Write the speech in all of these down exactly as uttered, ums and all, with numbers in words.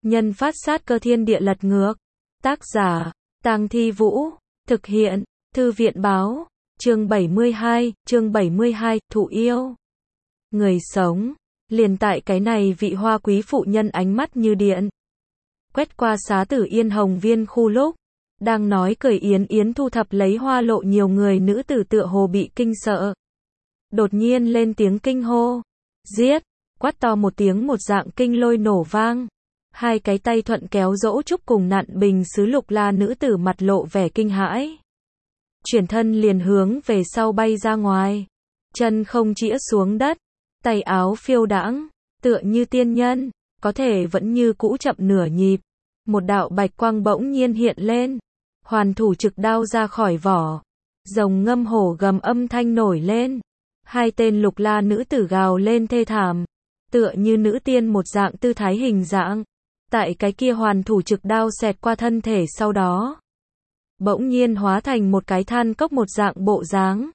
nhân phát sát cơ thiên địa lật ngược. Tác giả, Tang Thi Vũ. Thực hiện, Thư viện báo. Chương bảy mươi hai, chương bảy mươi hai, thụ yêu. Người sống, liền tại cái này vị hoa quý phụ nhân ánh mắt như điện. Quét qua xá tử Yên Hồng Viên khu lúc, đang nói cười yến yến thu thập lấy hoa lộ nhiều người nữ tử tựa hồ bị kinh sợ. Đột nhiên lên tiếng kinh hô. Giết! Quát to một tiếng một dạng kinh lôi nổ vang. Hai cái tay thuận kéo dỗ trúc cùng nặn bình sứ lục la nữ tử mặt lộ vẻ kinh hãi. Chuyển thân liền hướng về sau bay ra ngoài. Chân không chĩa xuống đất. Tay áo phiêu đãng, tựa như tiên nhân, có thể vẫn như cũ chậm nửa nhịp. Một đạo bạch quang bỗng nhiên hiện lên. Hoàn thủ trực đao ra khỏi vỏ. Rồng ngâm hổ gầm âm thanh nổi lên. Hai tên lục la nữ tử gào lên thê thảm. Tựa như nữ tiên một dạng tư thái hình dạng. Tại cái kia hoàn thủ trực đao xẹt qua thân thể sau đó. Bỗng nhiên hóa thành một cái than cốc một dạng bộ dáng.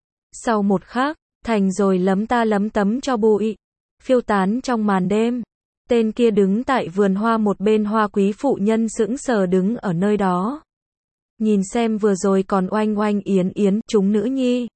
Sau một khắc, thành rồi lấm ta lấm tấm cho bụi. Phiêu tán trong màn đêm. Tên kia đứng tại vườn hoa một bên hoa quý phụ nhân sững sờ đứng ở nơi đó. Nhìn xem vừa rồi còn oanh oanh yến yến chúng nữ nhi.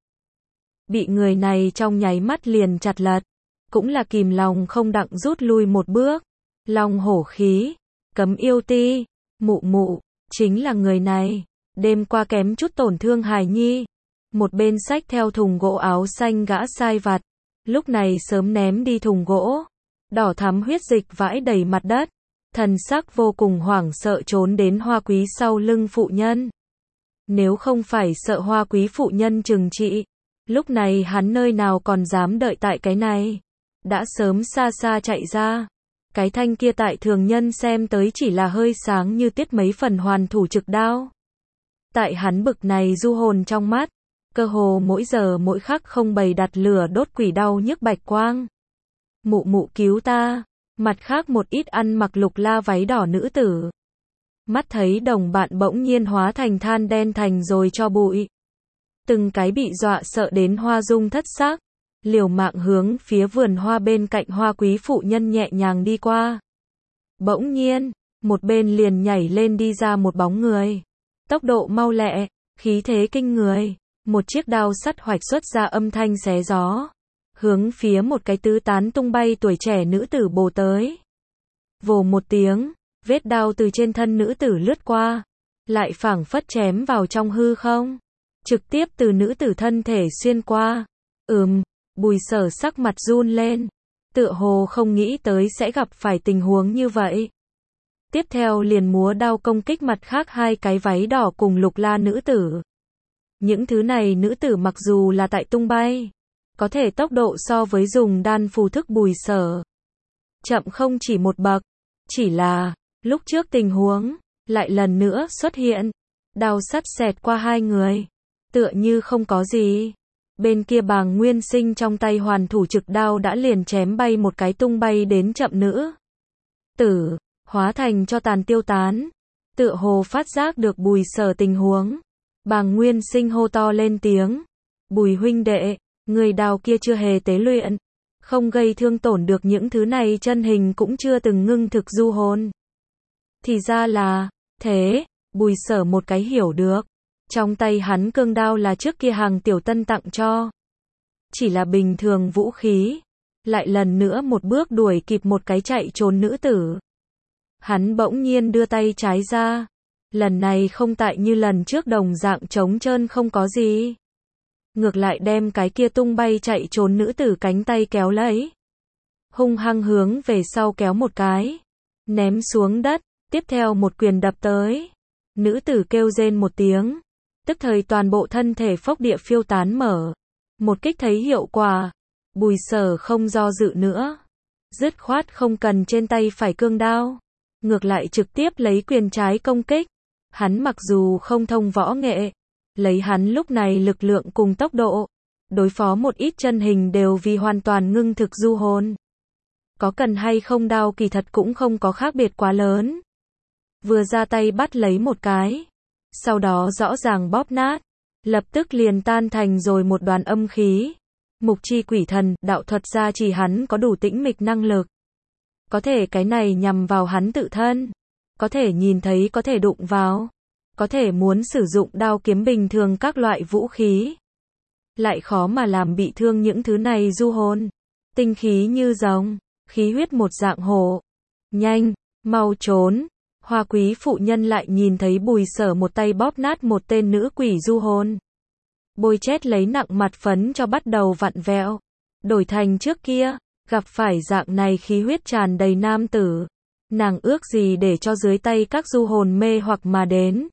Bị người này trong nháy mắt liền chặt lật. Cũng là kìm lòng không đặng rút lui một bước. Long hổ khí. Cấm yêu ti. Mụ mụ. Chính là người này. Đêm qua kém chút tổn thương hài nhi. Một bên xách theo thùng gỗ áo xanh gã sai vặt. Lúc này sớm ném đi thùng gỗ. Đỏ thắm huyết dịch vãi đầy mặt đất. Thần sắc vô cùng hoảng sợ trốn đến hoa quý sau lưng phụ nhân. Nếu không phải sợ hoa quý phụ nhân trừng trị. Lúc này hắn nơi nào còn dám đợi tại cái này. Đã sớm xa xa chạy ra. Cái thanh kia tại thường nhân xem tới chỉ là hơi sáng như tiết mấy phần hoàn thủ trực đao. Tại hắn bực này du hồn trong mắt. Cơ hồ mỗi giờ mỗi khắc không bày đặt lửa đốt quỷ đau nhức bạch quang. Mụ mụ cứu ta. Mặt khác một ít ăn mặc lục la váy đỏ nữ tử. Mắt thấy đồng bạn bỗng nhiên hóa thành than đen thành rồi cho bụi. Từng cái bị dọa sợ đến hoa dung thất sắc. Liều mạng hướng phía vườn hoa bên cạnh hoa quý phụ nhân nhẹ nhàng đi qua. Bỗng nhiên, một bên liền nhảy lên đi ra một bóng người. Tốc độ mau lẹ, khí thế kinh người. Một chiếc đao sắt hoạch xuất ra âm thanh xé gió. Hướng phía một cái tứ tán tung bay tuổi trẻ nữ tử bổ tới. Vồ một tiếng, vết đao từ trên thân nữ tử lướt qua. Lại phảng phất chém vào trong hư không. Trực tiếp từ nữ tử thân thể xuyên qua. Ừm, Bùi Sở sắc mặt run lên. Tựa hồ không nghĩ tới sẽ gặp phải tình huống như vậy. Tiếp theo liền múa đao công kích mặt khác hai cái váy đỏ cùng lục la nữ tử. Những thứ này nữ tử mặc dù là tại tung bay. Có thể tốc độ so với dùng đan phù thức Bùi Sở. Chậm không chỉ một bậc. Chỉ là, lúc trước tình huống, lại lần nữa xuất hiện. Đao sắt xẹt qua hai người. Tựa như không có gì. Bên kia Bàng Nguyên Sinh trong tay hoàn thủ trực đao đã liền chém bay một cái tung bay đến chậm nữ tử, hóa thành cho tàn tiêu tán. Tựa hồ phát giác được Bùi Sở tình huống. Bàng Nguyên Sinh hô to lên tiếng. Bùi huynh đệ, người đao kia chưa hề tế luyện. Không gây thương tổn được những thứ này chân hình cũng chưa từng ngưng thực du hồn. Thì ra là, thế, Bùi Sở một cái hiểu được. Trong tay hắn cương đao là trước kia hàng tiểu tân tặng cho. Chỉ là bình thường vũ khí. Lại lần nữa một bước đuổi kịp một cái chạy trốn nữ tử. Hắn bỗng nhiên đưa tay trái ra. Lần này không tại như lần trước đồng dạng trống trơn không có gì. Ngược lại đem cái kia tung bay chạy trốn nữ tử cánh tay kéo lấy. Hung hăng hướng về sau kéo một cái. Ném xuống đất. Tiếp theo một quyền đập tới. Nữ tử kêu rên một tiếng. Tức thời toàn bộ thân thể phốc địa phiêu tán mở. Một kích thấy hiệu quả. Bùi Sở không do dự nữa. Dứt khoát không cần trên tay phải cương đao. Ngược lại trực tiếp lấy quyền trái công kích. Hắn mặc dù không thông võ nghệ. Lấy hắn lúc này lực lượng cùng tốc độ. Đối phó một ít chân hình đều vì hoàn toàn ngưng thực du hồn. Có cần hay không đao kỳ thật cũng không có khác biệt quá lớn. Vừa ra tay bắt lấy một cái. Sau đó rõ ràng bóp nát. Lập tức liền tan thành rồi một đoàn âm khí. Mục chi quỷ thần, đạo thuật gia chỉ hắn có đủ tĩnh mịch năng lực. Có thể cái này nhằm vào hắn tự thân. Có thể nhìn thấy, có thể đụng vào. Có thể muốn sử dụng đao kiếm bình thường các loại vũ khí. Lại khó mà làm bị thương những thứ này du hồn. Tinh khí như rồng, khí huyết một dạng hổ. Nhanh, mau trốn. Hoa quý phụ nhân lại nhìn thấy Bùi Sở một tay bóp nát một tên nữ quỷ du hồn. Bôi chét lấy nặng mặt phấn cho bắt đầu vặn vẹo. Đổi thành trước kia, gặp phải dạng này khí huyết tràn đầy nam tử. Nàng ước gì để cho dưới tay các du hồn mê hoặc mà đến.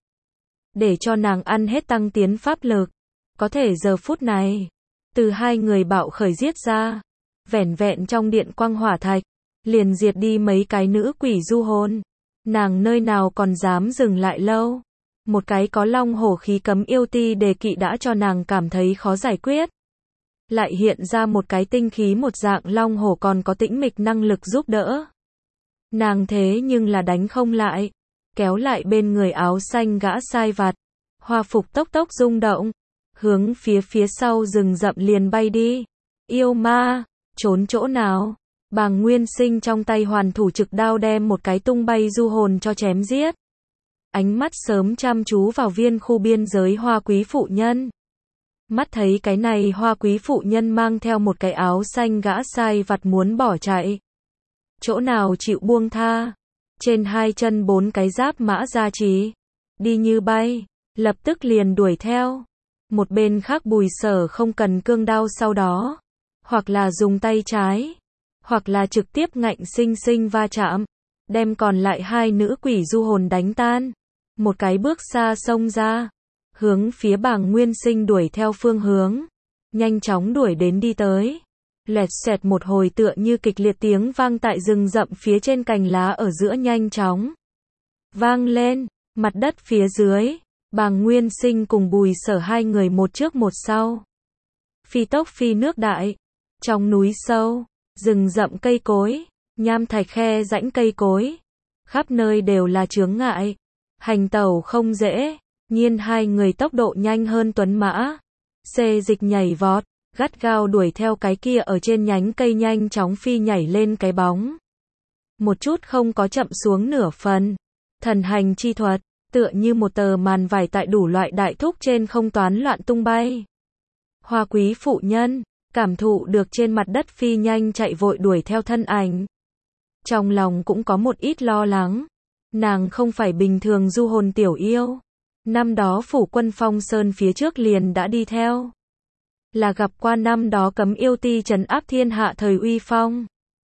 Để cho nàng ăn hết tăng tiến pháp lực. Có thể giờ phút này, từ hai người bạo khởi giết ra, vẻn vẹn trong điện quang hỏa thạch, liền diệt đi mấy cái nữ quỷ du hồn. Nàng nơi nào còn dám dừng lại lâu. Một cái có long hổ khí cấm yêu ti đề kỵ đã cho nàng cảm thấy khó giải quyết. Lại hiện ra một cái tinh khí một dạng long hổ còn có tĩnh mịch năng lực giúp đỡ. Nàng thế nhưng là đánh không lại. Kéo lại bên người áo xanh gã sai vặt. Hoa phục tốc tốc rung động. Hướng phía phía sau rừng rậm liền bay đi. Yêu ma, trốn chỗ nào? Bàng Nguyên Sinh trong tay hoàn thủ trực đao đem một cái tung bay du hồn cho chém giết. Ánh mắt sớm chăm chú vào viên khu biên giới hoa quý phụ nhân. Mắt thấy cái này hoa quý phụ nhân mang theo một cái áo xanh gã sai vặt muốn bỏ chạy. Chỗ nào chịu buông tha. Trên hai chân bốn cái giáp mã gia trì. Đi như bay, lập tức liền đuổi theo. Một bên khác Bùi Sở không cần cương đao sau đó. Hoặc là dùng tay trái. Hoặc là trực tiếp ngạnh sinh sinh va chạm. Đem còn lại hai nữ quỷ du hồn đánh tan. Một cái bước xa xông ra. Hướng phía Bàng Nguyên Sinh đuổi theo phương hướng. Nhanh chóng đuổi đến đi tới. Lẹt xẹt một hồi tựa như kịch liệt tiếng vang tại rừng rậm phía trên cành lá ở giữa nhanh chóng. Vang lên, mặt đất phía dưới. Bàng Nguyên Sinh cùng Bùi Sở hai người một trước một sau. Phi tốc phi nước đại. Trong núi sâu, rừng rậm cây cối, nham thạch khe rãnh cây cối. Khắp nơi đều là chướng ngại. Hành tẩu không dễ. Nhiên hai người tốc độ nhanh hơn tuấn mã. Xê dịch nhảy vọt, gắt gao đuổi theo cái kia ở trên nhánh cây nhanh chóng phi nhảy lên cái bóng. Một chút không có chậm xuống nửa phần. Thần hành chi thuật, tựa như một tờ màn vải tại đủ loại đại thúc trên không toán loạn tung bay. Hoa quý phụ nhân, cảm thụ được trên mặt đất phi nhanh chạy vội đuổi theo thân ảnh. Trong lòng cũng có một ít lo lắng. Nàng không phải bình thường du hồn tiểu yêu. Năm đó phủ quân Phong Sơn phía trước liền đã đi theo. Là gặp qua năm đó cấm yêu ti trấn áp thiên hạ thời uy phong.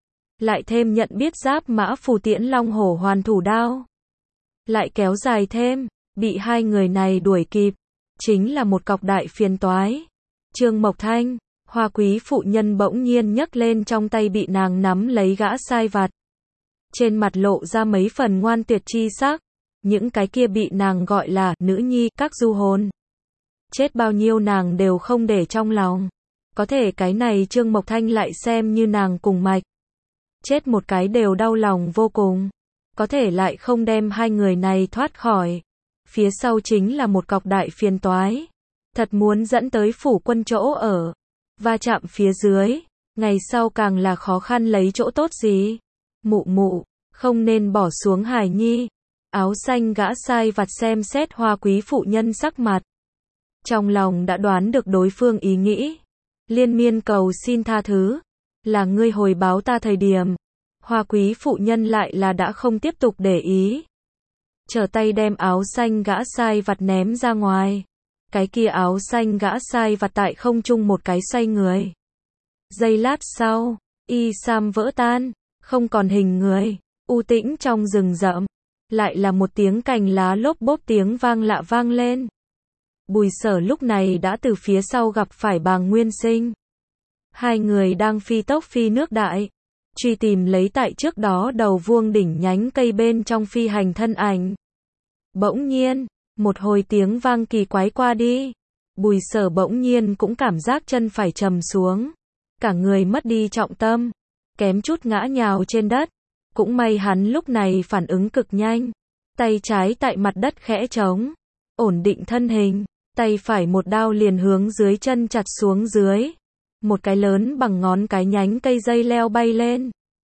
Lại thêm nhận biết giáp mã phù tiễn long hổ hoàn thủ đao. Lại kéo dài thêm, bị hai người này đuổi kịp. Chính là một cọc đại phiền toái. Trương Mộc Thanh, hoa quý phụ nhân bỗng nhiên nhấc lên trong tay bị nàng nắm lấy gã sai vặt. Trên mặt lộ ra mấy phần ngoan tuyệt chi sắc. Những cái kia bị nàng gọi là nữ nhi, các du hồn. Chết bao nhiêu nàng đều không để trong lòng. Có thể cái này Trương Mộc Thanh lại xem như nàng cùng mạch. Chết một cái đều đau lòng vô cùng. Có thể lại không đem hai người này thoát khỏi. Phía sau chính là một cọc đại phiền toái. Thật muốn dẫn tới phủ quân chỗ ở. Va chạm phía dưới. Ngày sau càng là khó khăn lấy chỗ tốt gì. Mụ mụ, không nên bỏ xuống hài nhi. Áo xanh gã sai vặt xem xét hoa quý phụ nhân sắc mặt. Trong lòng đã đoán được đối phương ý nghĩ. Liên miên cầu xin tha thứ. Là ngươi hồi báo ta thời điểm. Hoa quý phụ nhân lại là đã không tiếp tục để ý. Trở tay đem áo xanh gã sai vặt ném ra ngoài. Cái kia áo xanh gã sai vặt tại không trung một cái xoay người. Giây lát sau, y sam vỡ tan, không còn hình người. U tĩnh trong rừng rậm. Lại là một tiếng cành lá lốp bốp tiếng vang lạ vang lên. Bùi Sở lúc này đã từ phía sau gặp phải Bàng Nguyên Sinh. Hai người đang phi tốc phi nước đại. Truy tìm lấy tại trước đó đầu vuông đỉnh nhánh cây bên trong phi hành thân ảnh. Bỗng nhiên, một hồi tiếng vang kỳ quái qua đi. Bùi Sở bỗng nhiên cũng cảm giác chân phải trầm xuống. Cả người mất đi trọng tâm. Kém chút ngã nhào trên đất. Cũng may hắn lúc này phản ứng cực nhanh. Tay trái tại mặt đất khẽ trống. Ổn định thân hình. Tay phải một đao liền hướng dưới chân chặt xuống dưới. Một cái lớn bằng ngón cái nhánh cây dây leo bay lên.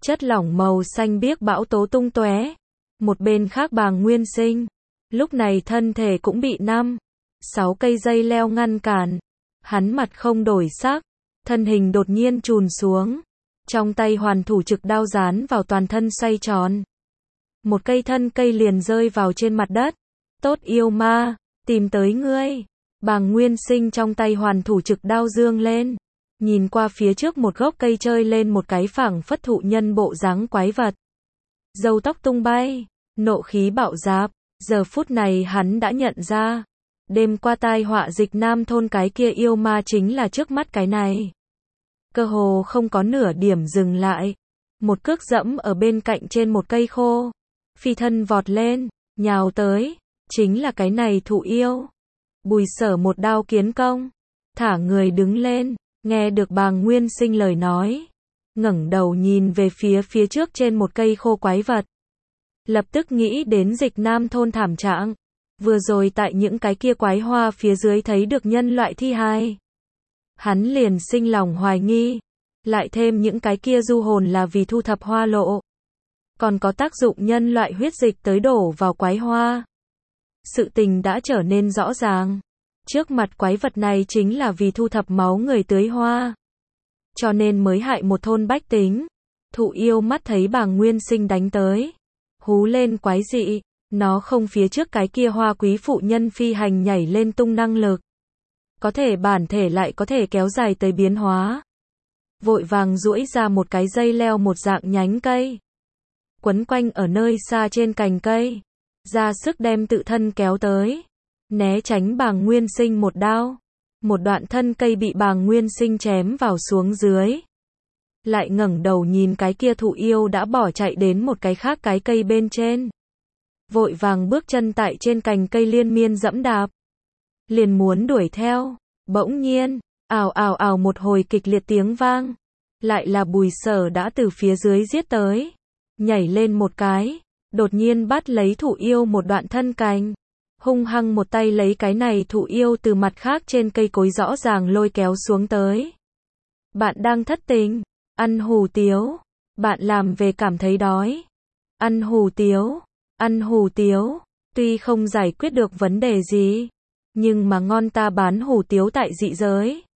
Chất lỏng màu xanh biếc bão tố tung tóe. Một bên khác Bàng Nguyên Sinh, lúc này thân thể cũng bị năm, sáu cây dây leo ngăn cản. Hắn mặt không đổi sắc, thân hình đột nhiên chùn xuống. Trong tay hoàn thủ trực đao dán vào toàn thân xoay tròn. Một cây thân cây liền rơi vào trên mặt đất. Tốt yêu ma, tìm tới ngươi. Bàng Nguyên Sinh trong tay hoàn thủ trực đao dương lên. Nhìn qua phía trước một gốc cây chơi lên một cái phảng phất thụ nhân bộ dáng quái vật. Râu tóc tung bay, nộ khí bạo dạp. Giờ phút này hắn đã nhận ra. Đêm qua tai họa Dịch Nam thôn cái kia yêu ma chính là trước mắt cái này. Cơ hồ không có nửa điểm dừng lại. Một cước dẫm ở bên cạnh trên một cây khô. Phi thân vọt lên, nhào tới. Chính là cái này thụ yêu. Bùi Sở một đao kiến công. Thả người đứng lên. Nghe được Bàng Nguyên Sinh lời nói. Ngẩng đầu nhìn về phía phía trước trên một cây khô quái vật. Lập tức nghĩ đến Dịch Nam thôn thảm trạng. Vừa rồi tại những cái kia quái hoa phía dưới thấy được nhân loại thi hài. Hắn liền sinh lòng hoài nghi. Lại thêm những cái kia du hồn là vì thu thập hoa lộ. Còn có tác dụng nhân loại huyết dịch tới đổ vào quái hoa. Sự tình đã trở nên rõ ràng. Trước mặt quái vật này chính là vì thu thập máu người tưới hoa. Cho nên mới hại một thôn bách tính. Thụ yêu mắt thấy Bàng Nguyên Sinh đánh tới. Hú lên quái dị. Nó không phía trước cái kia hoa quý phụ nhân phi hành nhảy lên tung năng lực. Có thể bản thể lại có thể kéo dài tới biến hóa. Vội vàng duỗi ra một cái dây leo một dạng nhánh cây. Quấn quanh ở nơi xa trên cành cây. Ra sức đem tự thân kéo tới. Né tránh Bàng Nguyên Sinh một đao. Một đoạn thân cây bị Bàng Nguyên Sinh chém vào xuống dưới. Lại ngẩng đầu nhìn cái kia thụ yêu đã bỏ chạy đến một cái khác cái cây bên trên. Vội vàng bước chân tại trên cành cây liên miên dẫm đạp. Liền muốn đuổi theo. Bỗng nhiên, ào ào ào một hồi kịch liệt tiếng vang. Lại là Bùi Sở đã từ phía dưới giết tới. Nhảy lên một cái. Đột nhiên bắt lấy thụ yêu một đoạn thân cành. Hung hăng một tay lấy cái này thụ yêu từ mặt khác trên cây cối rõ ràng lôi kéo xuống tới. Bạn đang thất tình. Ăn hủ tiếu. Bạn làm về cảm thấy đói. Ăn hủ tiếu. Ăn hủ tiếu. Tuy không giải quyết được vấn đề gì. Nhưng mà ngon ta bán hủ tiếu tại dị giới.